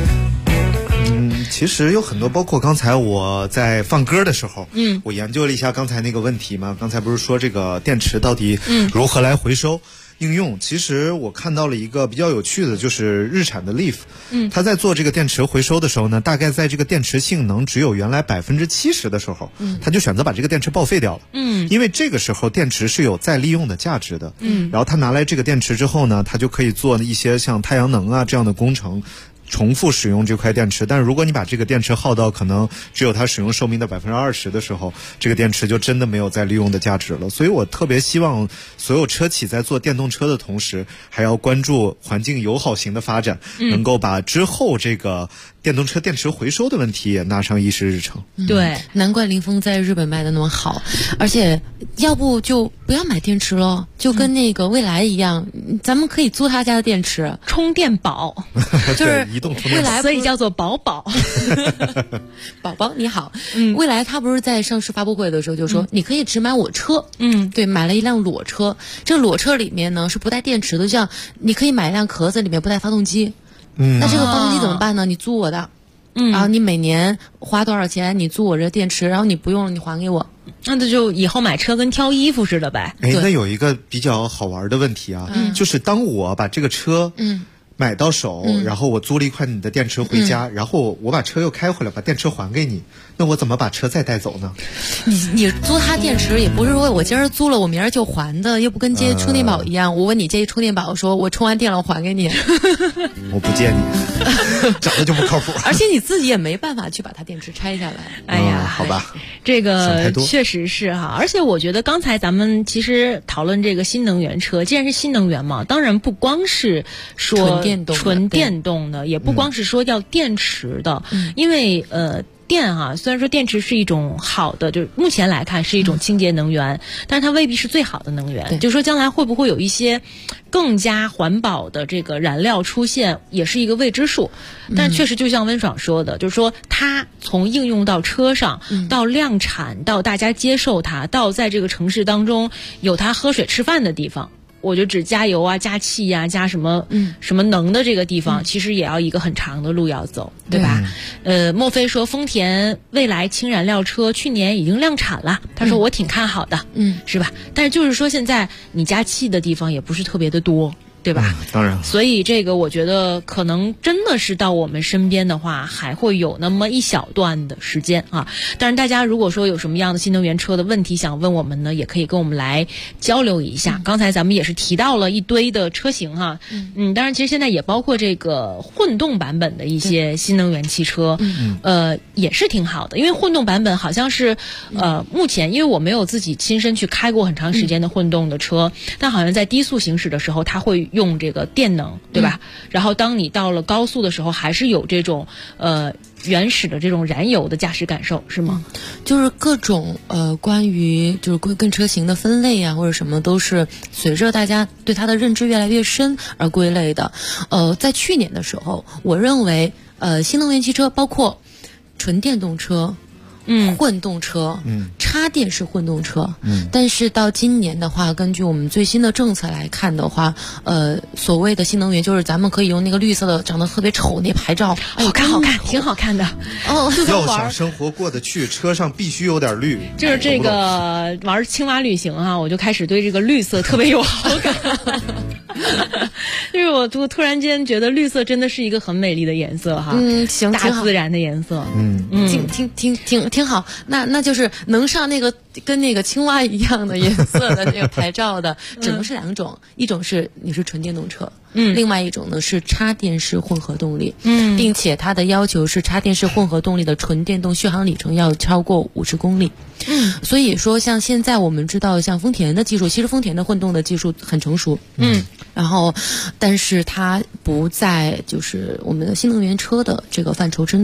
其实有很多，包括刚才我在放歌的时候，我研究了一下刚才那个问题嘛。刚才不是说这个电池到底如何来回收？应用其实我看到了一个比较有趣的，就是日产的 Leaf，它在做这个电池回收的时候呢，大概在这个电池性能只有原来70%的时候，它就选择把这个电池报废掉了。因为这个时候电池是有再利用的价值的。然后它拿来这个电池之后呢，它就可以做一些像太阳能啊这样的工程。重复使用这块电池，但是如果你把这个电池耗到可能只有它使用寿命的20%的时候，这个电池就真的没有再利用的价值了。所以我特别希望所有车企在做电动车的同时，还要关注环境友好型的发展，能够把之后这个电动车电池回收的问题也纳上议事日程。 对， 难怪林峰在日本卖的那么好，而且要不就不要买电池了，就跟那个蔚来一样，咱们可以租他家的电池， 充电宝， 就是移动充电宝， 蔚来所以叫做宝宝。 宝宝你好，蔚来他不是在上市发布会的时候就说，你可以只买我车，对，买了一辆裸车，这裸车里面呢是不带电池的，像你可以买一辆壳子里面不带发动机。那这个发动机怎么办呢？你租我的，然后你每年花多少钱，你租我这电池，然后你不用了，你还给我。 那这就以后买车跟挑衣服似的呗。 那有一个比较好玩的问题啊，就是当我把这个车买到手，然后我租了一块你的电池回家，然后我把车又开回来，把电池还给你，那我怎么把车再带走呢？ 你租他电池也不是说我今儿租了我明儿就还的，又不跟接充电宝一样。我问你接充电宝，说我充完电了我还给你。 我不借你，长得就不靠谱。 而且你自己也没办法去把它电池拆下来。 哎呀， 好吧， 这个确实是哈。而且我觉得刚才咱们其实讨论这个新能源车，既然是新能源嘛，当然不光是说纯电动的，也不光是说要电池的，因为电啊，虽然说电池是一种好的，就是目前来看是一种清洁能源，但是它未必是最好的能源。就说将来会不会有一些更加环保的这个燃料出现，也是一个未知数。但确实就像温爽说的，就是说它从应用到车上，到量产，到大家接受它，到在这个城市当中有它喝水吃饭的地方。我就只加油啊、加气呀、加什么什么能的这个地方，其实也要一个很长的路要走，对吧？莫非说丰田未来氢燃料车去年已经量产了？他说我挺看好的，是吧？但是就是说现在你加气的地方也不是特别的多。对吧？ 当然。 所以这个我觉得可能真的是到我们身边的话，还会有那么一小段的时间啊。但是大家如果说有什么样的新能源车的问题想问我们呢，也可以跟我们来交流一下。刚才咱们也是提到了一堆的车型哈，当然其实现在也包括这个混动版本的一些新能源汽车，也是挺好的。因为混动版本好像是目前因为我没有自己亲身去开过很长时间的混动的车，但好像在低速行驶的时候，它会用这个电能，对吧？然后当你到了高速的时候，还是有这种原始的这种燃油的驾驶感受，是吗？ 就是各种关于就是跟车型的分类啊，或者什么，都是随着大家对它的认知越来越深而归类的。在去年的时候，我认为新能源汽车包括纯电动车。混动车，插电式混动车，但是到今年的话，根据我们最新的政策来看的话，所谓的新能源就是咱们可以用那个绿色的长得特别丑那牌照， 好看，挺好看的。 要想生活过得去，车上必须有点绿。 就是这个玩青蛙旅行啊，我就开始对这个绿色特别有好感。就是我突然间觉得绿色真的是一个很美丽的颜色哈， 行， 大自然的颜色， 挺好。那就是能上那个跟那个青蛙一样的颜色的那个牌照的，只能是两种，一种是你是纯电动车，另外一种呢是插电式混合动力，并且它的要求是插电式混合动力的纯电动续航里程要超过50公里。所以说像现在我们知道像丰田的技术，其实丰田的混动的技术很成熟，然后但是它不在就是我们的新能源车的这个范畴之内。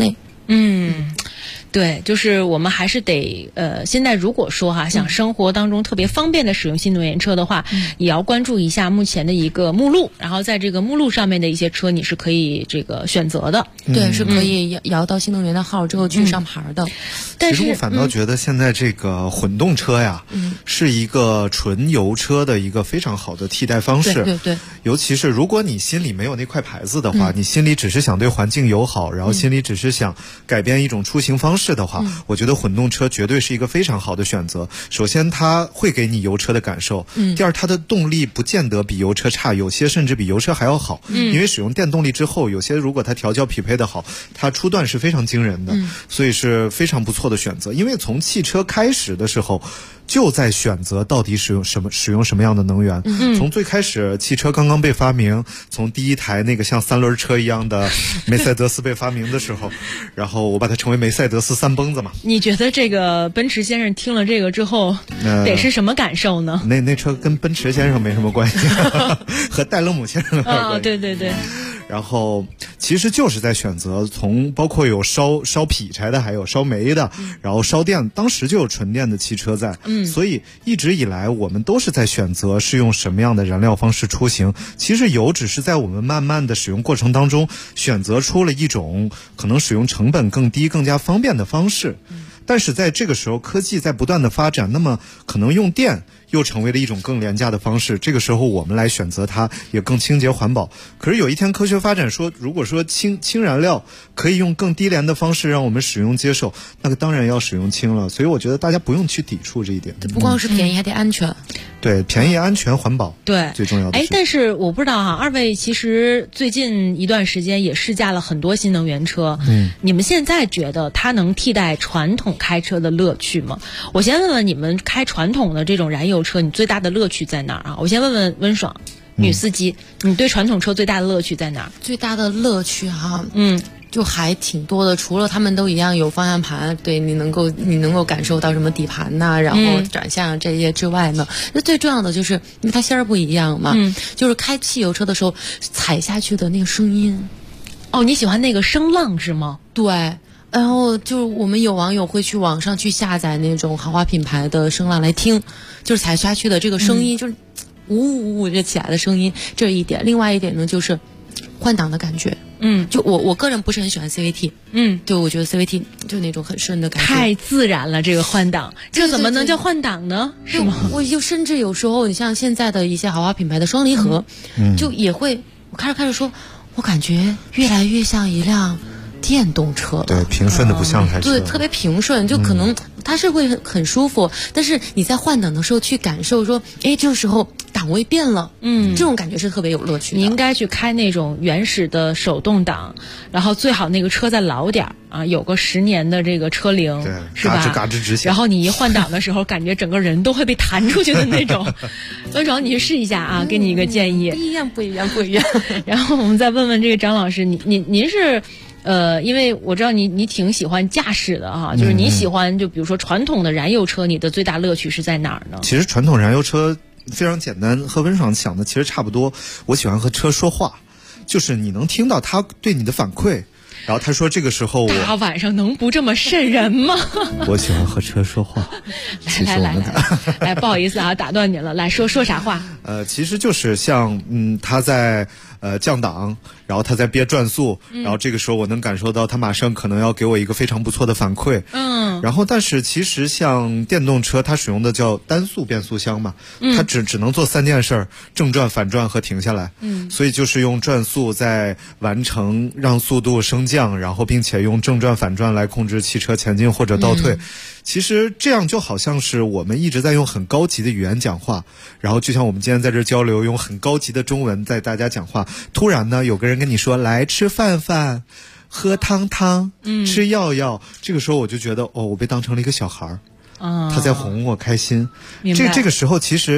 对，就是我们还是得现在如果说想生活当中特别方便的使用新能源车的话，也要关注一下目前的一个目录，然后在这个目录上面的一些车你是可以这个选择的。 对，是可以摇到新能源的号之后去上牌的。 其实我反倒觉得现在这个混动车呀，是一个纯油车的一个非常好的替代方式。 对， 尤其是如果你心里没有那块牌子的话，你心里只是想对环境友好，然后心里只是想改变一种出行方式的话，我觉得混动车绝对是一个非常好的选择。首先它会给你油车的感受，第二它的动力不见得比油车差，有些甚至比油车还要好，因为使用电动力之后，有些如果它调教匹配的好，它出段是非常惊人的，所以是非常不错的选择。因为从汽车开始的时候就在选择到底使用什么样的能源。从最开始汽车刚刚被发明，从第一台那个像三轮车一样的梅赛德斯被发明的时候，然后我把它称为梅赛德斯三蹦子嘛。 你觉得这个奔驰先生听了这个之后得是什么感受呢？ 那车跟奔驰先生没什么关系和戴勒姆先生有关系。 对。 然后其实就是在选择，从包括有烧劈柴的，还有烧煤的，然后烧电，当时就有纯电的汽车在，所以一直以来我们都是在选择是用什么样的燃料方式出行。其实油只是在我们慢慢的使用过程当中选择出了一种可能使用成本更低、更加方便的方式。但是在这个时候，科技在不断的发展，那么可能用电又成为了一种更廉价的方式。这个时候我们来选择它，也更清洁环保。可是有一天科学发展说，如果说氢燃料可以用更低廉的方式让我们使用接受，那个当然要使用氢了。所以我觉得大家不用去抵触这一点。 不光是便宜，还得安全。 对，便宜、安全、环保， 对， 最重要的是。 但是我不知道二位其实最近一段时间也试驾了很多新能源车，你们现在觉得它能替代传统开车的乐趣吗？我先问问你们开传统的这种燃油车，你最大的乐趣在哪儿啊？我先问问温爽，女司机，你对传统车最大的乐趣在哪儿？ 最大的乐趣就还挺多的，除了他们都一样有方向盘，对你能够感受到什么底盘呐，然后转向这些之外呢，那最重要的就是因为它芯儿不一样嘛，就是开汽油车的时候踩下去的那个声音。 哦，你喜欢那个声浪是吗？ 对。然后就是我们有网友会去网上去下载那种豪华品牌的声浪来听，就是踩下去的这个声音，就是呜呜就起来的声音，这一点。另外一点呢，就是换挡的感觉。就我个人不是很喜欢 CVT， 对，我觉得 CVT 就那种很顺的感觉， 太自然了。这个换挡，这怎么能叫换挡呢？是吗？ 我就甚至有时候，你像现在的一些豪华品牌的双离合，就也会，我开始说，我感觉越来越像一辆电动车了。 对，平顺的不像开车。 对，特别平顺，就可能它是会很舒服，但是你在换挡的时候去感受说，这个时候档位变了，这种感觉是特别有乐趣的。 你应该去开那种原始的手动挡，然后最好那个车再老点啊，有个10年的这个车龄， 对， 是吧？ 嘎吱直响。 然后你一换挡的时候，感觉整个人都会被弹出去的那种。温爽，你去试一下啊，给你一个建议。 不一样。 然后我们再问问这个张老师，您是。因为我知道你挺喜欢驾驶的哈，就是你喜欢就比如说传统的燃油车，你的最大乐趣是在哪儿呢？ 其实传统燃油车非常简单，和温爽想的其实差不多。我喜欢和车说话，就是你能听到他对你的反馈，然后他说这个时候大晚上能不这么瘆人吗？ 我喜欢和车说话。 来，不好意思啊，打断你了，来说啥话？ 其实就是像他在降档，然后他在憋转速，然后这个时候我能感受到他马上可能要给我一个非常不错的反馈。然后但是其实像电动车，它使用的叫单速变速箱嘛，它只能做3件事：正转、反转和停下来。所以就是用转速在完成让速度升降，然后并且用正转、反转来控制汽车前进或者倒退。其实这样就好像是我们一直在用很高级的语言讲话，然后就像我们今天在这交流，用很高级的中文在大家讲话，突然呢有个人跟你说来吃饭饭，喝汤汤，吃药药，这个时候我就觉得我被当成了一个小孩儿，他在哄我开心。这个时候其实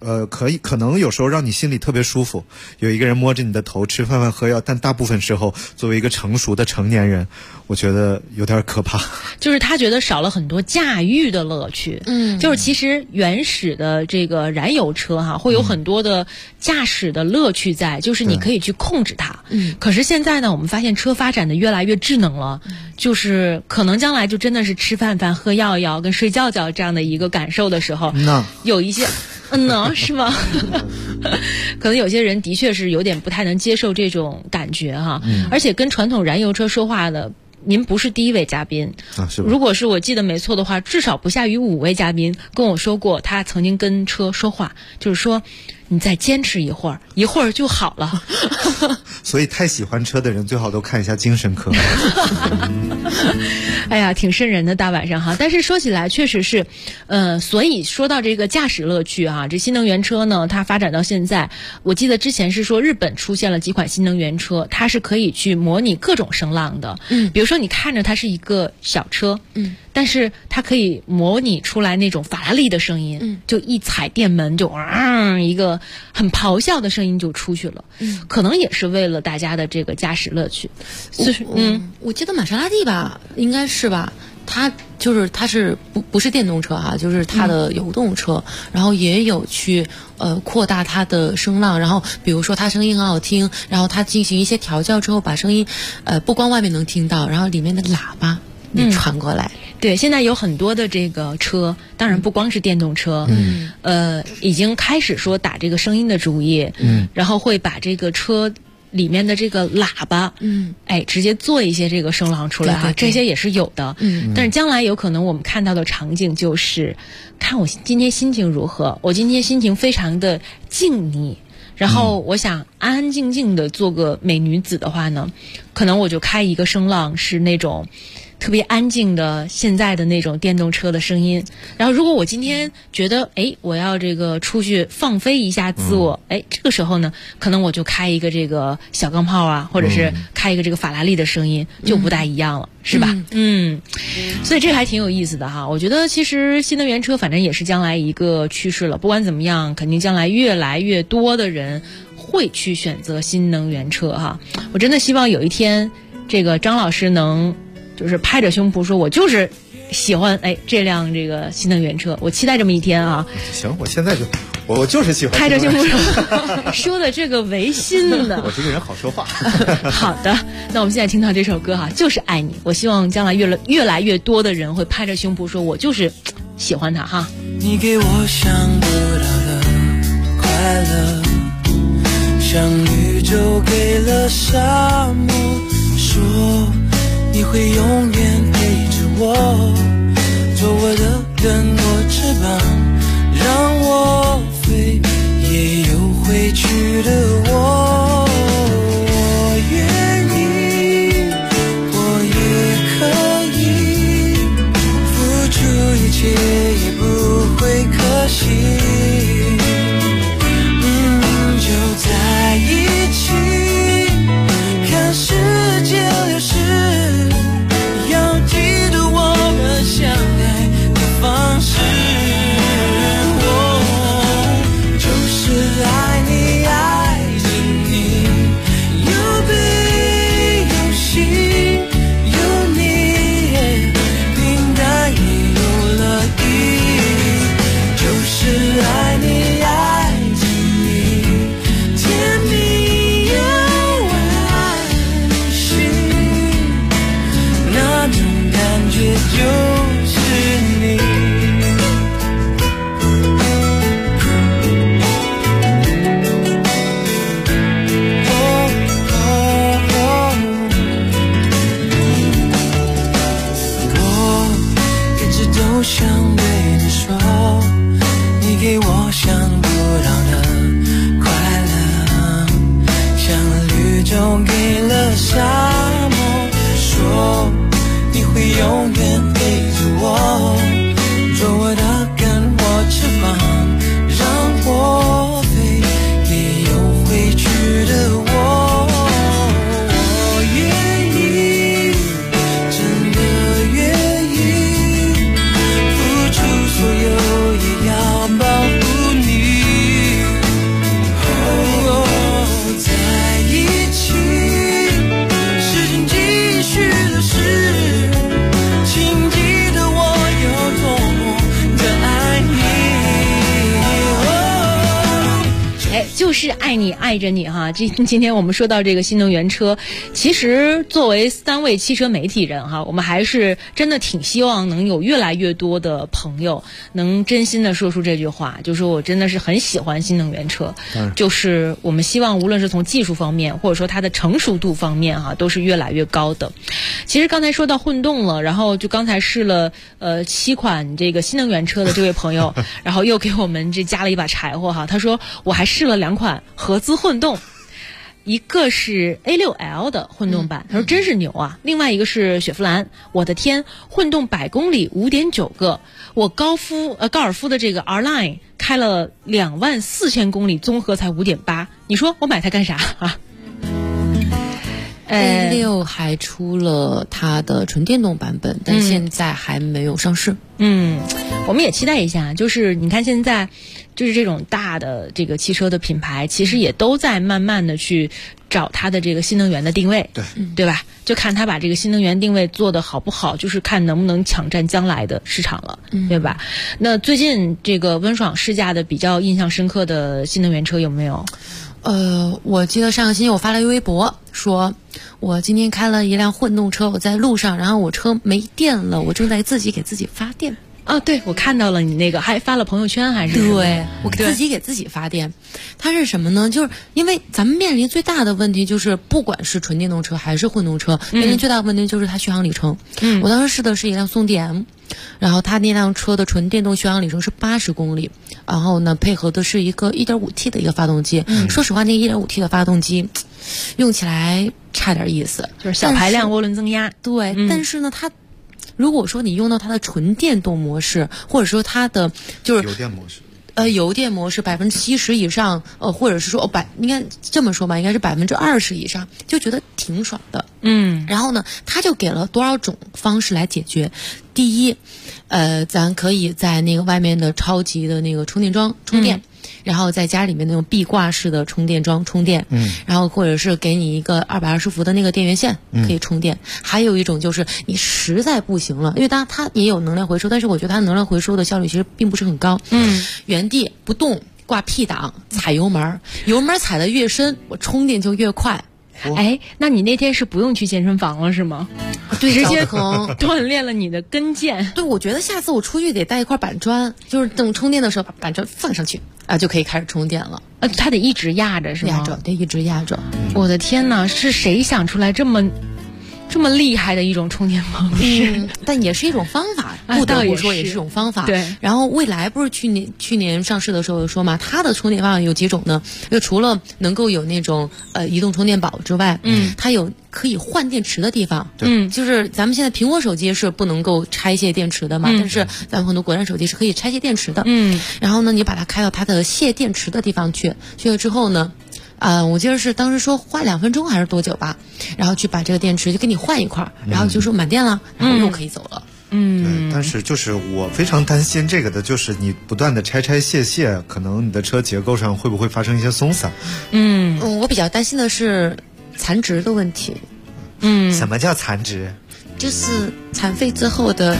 可能有时候让你心里特别舒服，有一个人摸着你的头吃饭喝药，但大部分时候作为一个成熟的成年人，我觉得有点可怕。 就是他觉得少了很多驾驭的乐趣。就是其实原始的这个燃油车哈，会有很多的驾驶的乐趣在，就是你可以去控制它。可是现在呢，我们发现车发展的越来越智能了，就是可能将来就真的是吃饭喝药跟睡觉这样的一个感受的时候，有一些是吗？可能有些人的确是有点不太能接受这种感觉哈。而且跟传统燃油车说话的，您不是第一位嘉宾啊，是吧？ 如果是我记得没错的话，至少不下于5位嘉宾跟我说过，他曾经跟车说话，就是说你再坚持一会儿就好了。 所以太喜欢车的人最好都看一下精神科。 哎呀，挺瘆人的大晚上哈。但是说起来确实是，所以说到这个驾驶乐趣啊，这新能源车呢，它发展到现在，我记得之前是说日本出现了几款新能源车，它是可以去模拟各种声浪的。比如说你看着它是一个小车，但是它可以模拟出来那种法拉利的声音，就一踩电门就一个很咆哮的声音就出去了。可能也是为了大家的这个驾驶乐趣。 我记得玛莎拉蒂吧，应该是吧，它是不是电动车哈，就是它的油动车，然后也有去扩大它的声浪，然后比如说它声音很好听，然后它进行一些调教之后，把声音不光外面能听到，然后里面的喇叭传过来。 对，现在有很多的这个车，当然不光是电动车，已经开始说打这个声音的主意，然后会把这个车里面的这个喇叭，直接做一些这个声浪出来哈，这些也是有的。但是将来有可能我们看到的场景就是，看我今天心情如何，我今天心情非常的静谧，然后我想安安静静的做个美女子的话呢，可能我就开一个声浪是那种特别安静的现在的那种电动车的声音。然后如果我今天觉得我要这个出去放飞一下自我，这个时候呢，可能我就开一个这个小钢炮啊，或者是开一个这个法拉利的声音，就不大一样了，是吧？所以这还挺有意思的哈。我觉得其实新能源车反正也是将来一个趋势了，不管怎么样，肯定将来越来越多的人会去选择新能源车哈。我真的希望有一天这个张老师能就是拍着胸脯说，我就是喜欢这辆这个新能源车，我期待这么一天啊。 行，我现在我就是喜欢拍着胸脯说的这个违心的。 我这个人好说话。 好的，那我们现在听到这首歌哈，就是爱你。我希望将来越来越多的人会拍着胸脯说，我就是喜欢它哈。 你给我想不到的快乐，像宇宙给了沙漠，说你会永远陪着我，做我的更多翅膀，让我飞，也有回去的我。我愿意，我也可以付出一切，也不会可惜。就在一起，看世界流逝，要记得我们相爱的方式。 就是爱你爱着你哈。今天我们说到这个新能源车，其实作为3位汽车媒体人哈，我们还是真的挺希望能有越来越多的朋友能真心的说出这句话，就是我真的是很喜欢新能源车，就是我们希望无论是从技术方面或者说它的成熟度方面哈，都是越来越高的。其实刚才说到混动了，然后就刚才试了7款这个新能源车的这位朋友然后又给我们这加了一把柴火哈，他说我还试了2款合资混动，一个是 A6L 的混动版，他说真是牛啊。另外一个是雪佛兰，我的天，混动100公里 5.9 个，我高尔夫的这个 R-Line 开了24000公里，综合才 5.8， 你说我买它干啥啊 ？A6 还出了它的纯电动版本，但现在还没有上市。 我们也期待一下，就是你看现在就是这种大的这个汽车的品牌，其实也都在慢慢的去找它的这个新能源的定位，对吧？就看它把这个新能源定位做得好不好，就是看能不能抢占将来的市场了，对吧？那最近这个温爽试驾的比较印象深刻的新能源车有没有？ 我记得上个星期我发了一微博，说我今天开了一辆混动车，我在路上，然后我车没电了，我正在自己给自己发电。 对，我看到了你那个，还发了朋友圈还是？ 对，我自己给自己发电。它是什么呢？就是因为咱们面临最大的问题就是，不管是纯电动车还是混动车，面临最大的问题就是它续航里程。我当时试的是一辆宋 DM， 然后它那辆车的纯电动续航里程是80公里，然后呢配合的是一个 1.5T 的一个发动机。说实话，那个 1.5T 的发动机用起来差点意思， 就是小排量涡轮增压。 对，但是呢它如果说你用到它的纯电动模式，或者说它的就是油电模式， 油电模式70%以上，或者是说应该这么说吧，应该是20%以上，就觉得挺爽的。然后呢，它就给了多少种方式来解决。第一，咱可以在那个外面的超级的那个充电桩充电。然后在家里面那种壁挂式的充电桩充电，然后或者是给你一个220伏的那个电源线可以充电。还有一种就是你实在不行了，因为它也有能量回收，但是我觉得它能量回收的效率其实并不是很高。原地不动，挂 P 档，踩油门，油门踩得越深，我充电就越快。 那你那天是不用去健身房了是吗？ 对， 直接锻炼了你的跟腱。 对，我觉得下次我出去得带一块板砖，就是等充电的时候把板砖放上去就可以开始充电了。 它得一直压着是吗？ 压着，得一直压着。 我的天哪，是谁想出来这么厉害的一种充电方式？ 但也是一种方法，不得不说也是一种方法。 对。 然后蔚来不是去年上市的时候有说嘛，它的充电方法有几种呢？就除了能够有那种移动充电宝之外，它有可以换电池的地方。就是咱们现在苹果手机是不能够拆卸电池的嘛，但是咱们很多国产手机是可以拆卸电池的。然后呢，你把它开到它的卸电池的地方去了之后呢，我记得是当时说花2分钟还是多久吧，然后去把这个电池就给你换一块，然后就说满电了，然后又可以走了。 对，但是就是我非常担心这个的，就是你不断的拆卸，可能你的车结构上会不会发生一些松散？ 我比较担心的是残值的问题。 什么叫残值？ 就是残废之后的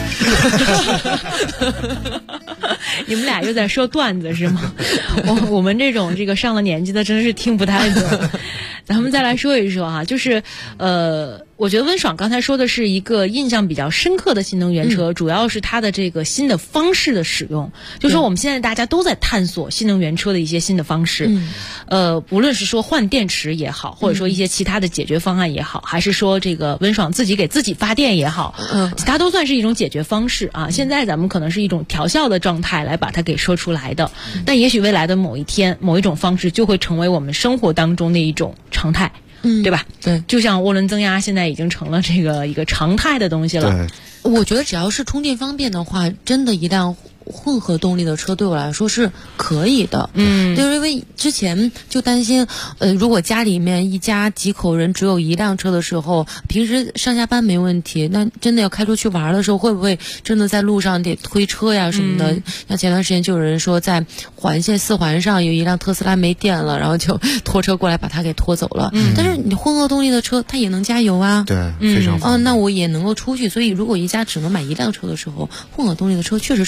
你们俩又在说段子是吗？我们这个上了年纪的真的是听不太懂。咱们再来说一说哈，就是我觉得温爽刚才说的是一个印象比较深刻的新能源车，主要是它的这个新的方式的使用。就说我们现在大家都在探索新能源车的一些新的方式，不论是说换电池也好，或者说一些其他的解决方案也好，还是说这个温爽自己给自己发电也好，它都算是一种解决方式啊。现在咱们可能是一种调校的状态来把它给说出来的，但也许未来的某一天，某一种方式就会成为我们生活当中的一种常态。对吧？ 对， 就像涡轮增压现在已经成了这个一个常态的东西了。 对， 我觉得只要是充电方便的话，真的一辆混合动力的车对我来说是可以的。就是因为之前就担心，如果家里面一家几口人只有一辆车的时候，平时上下班没问题，那真的要开出去玩的时候，会不会真的在路上得推车呀什么的？像前段时间就有人说，在环线4环上有一辆特斯拉没电了，然后就拖车过来把它给拖走了。但是你混合动力的车，它也能加油啊。 对，非常方便。 那我也能够出去。所以如果一家只能买一辆车的时候，混合动力的车确实是个不错的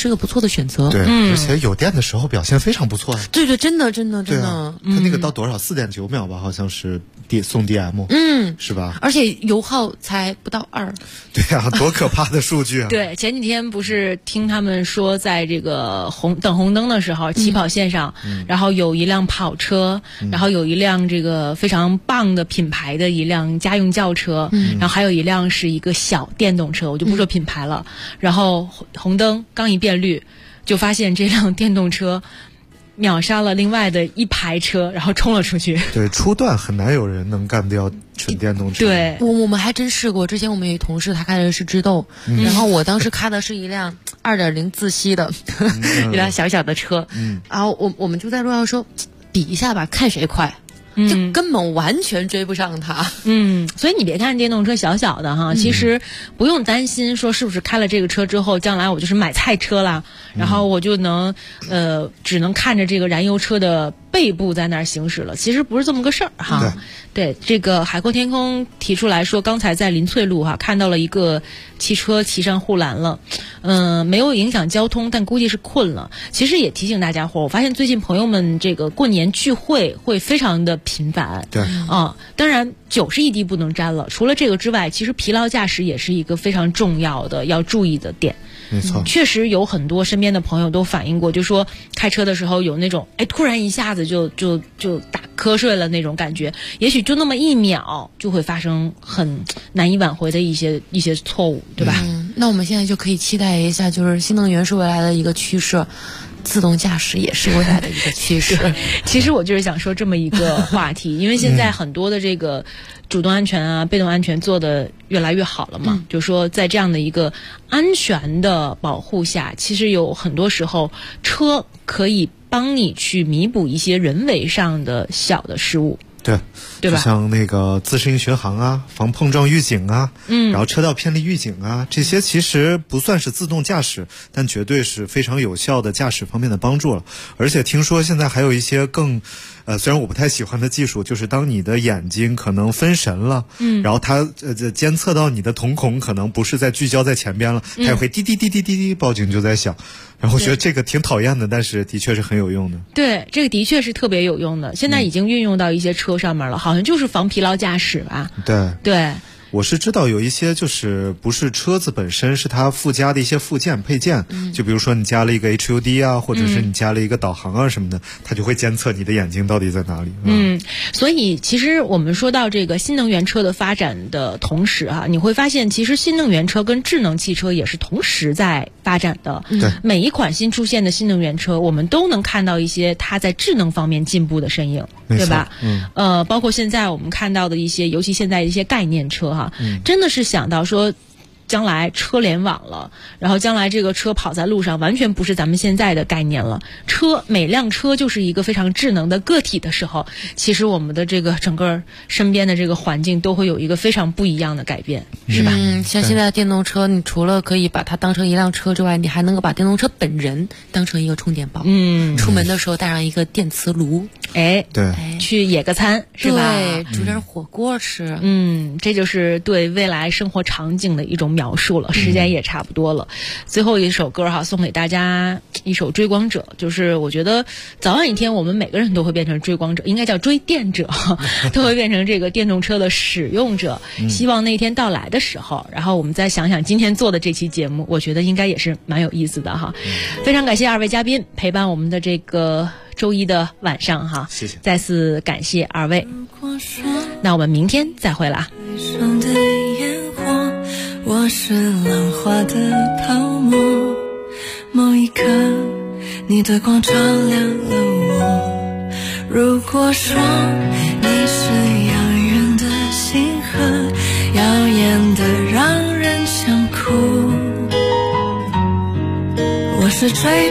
的选择。 对，而且有电的时候表现非常不错。 对对，真的。 对啊，它那个到多少？4.9秒吧，好像是送 DM， 是吧？ 而且油耗才不到2。 对啊，多可怕的数据啊！ 对，前几天不是听他们说，在这个等红灯的时候，起跑线上，然后有一辆跑车，然后有一辆这个非常棒的品牌的一辆家用轿车，然后还有一辆是一个小电动车，我就不说品牌了。然后红灯刚一变绿，就发现这辆电动车秒杀了另外的一排车，然后冲了出去。 对，初段很难有人能干掉纯电动车。 对， 我们还真试过。之前我们有一同事，他开的是知豆，然后我当时开的是一辆2.0自吸的一辆小小的车，然后我们就在路上说比一下吧，看谁快。就根本完全追不上他。 所以你别看电动车小小的哈，其实不用担心说是不是开了这个车之后，将来我就是买菜车啦，然后我就能只能看着这个燃油车的背部在那儿行驶了。其实不是这么个事儿哈。对，这个海阔天空提出来说，刚才在林翠路哈看到了一个汽车骑上护栏了，没有影响交通，但估计是困了。其实也提醒大家伙，我发现最近朋友们这个过年聚会会非常的频繁。 对当然酒是一滴不能沾了。除了这个之外，其实疲劳驾驶也是一个非常重要的要注意的点。 没错， 确实有很多身边的朋友都反映过，就说开车的时候有那种突然一下子就打瞌睡了那种感觉，也许就那么1秒就会发生很难以挽回的一些错误，对吧？ 那我们现在就可以期待一下，就是新能源是未来的一个趋势。自动驾驶也是未来的一个趋势。 其实我就是想说这么一个话题，因为现在很多的这个主动安全啊、被动安全做得越来越好了嘛，就说在这样的一个安全的保护下，其实有很多时候车可以帮你去弥补一些人为上的小的失误。 对吧？就像那个自适应巡航啊、防碰撞预警啊，然后车道偏离预警啊，这些其实不算是自动驾驶，但绝对是非常有效的驾驶方面的帮助了。而且听说现在还有一些更虽然我不太喜欢的技术，就是当你的眼睛可能分神了，然后它监测到你的瞳孔可能不是在聚焦在前边了，它也会滴滴滴滴滴滴报警就在响。然后我觉得这个挺讨厌的，但是的确是很有用的。 对，这个的确是特别有用的，现在已经运用到一些车上面了，好像就是防疲劳驾驶吧。对。 我是知道有一些就是不是车子本身，是它附加的一些附件配件，就比如说你加了一个 HUD 啊，或者是你加了一个导航啊什么的，它就会监测你的眼睛到底在哪里。 所以其实我们说到这个新能源车的发展的同时你会发现其实新能源车跟智能汽车也是同时在发展的。每一款新出现的新能源车，我们都能看到一些它在智能方面进步的身影，对吧？包括现在我们看到的一些，尤其现在一些概念车真的是想到说将来车联网了，然后将来这个车跑在路上完全不是咱们现在的概念了，每辆车就是一个非常智能的个体的时候，其实我们的这个整个身边的这个环境都会有一个非常不一样的改变，是吧？ 像现在的电动车，你除了可以把它当成一辆车之外，你还能够把电动车本人当成一个充电宝。出门的时候带上一个电磁炉， 去野个餐，是吧？ 对，煮点火锅吃。 这就是对未来生活场景的一种描述了。时间也差不多了，最后一首歌送给大家一首《追光者》，就是我觉得早晚一天我们每个人都会变成追光者，应该叫追电者，都会变成这个电动车的使用者。希望那一天到来的时候，然后我们再想想今天做的这期节目，我觉得应该也是蛮有意思的哈。非常感谢2位嘉宾陪伴我们的这个周一的晚上哈， 谢谢， 再次感谢2位。那我们明天再会啦。 我是浪花的泡沫，某一刻你的光照亮了我。如果说你是遥远的星河，耀眼的让人想哭，我是追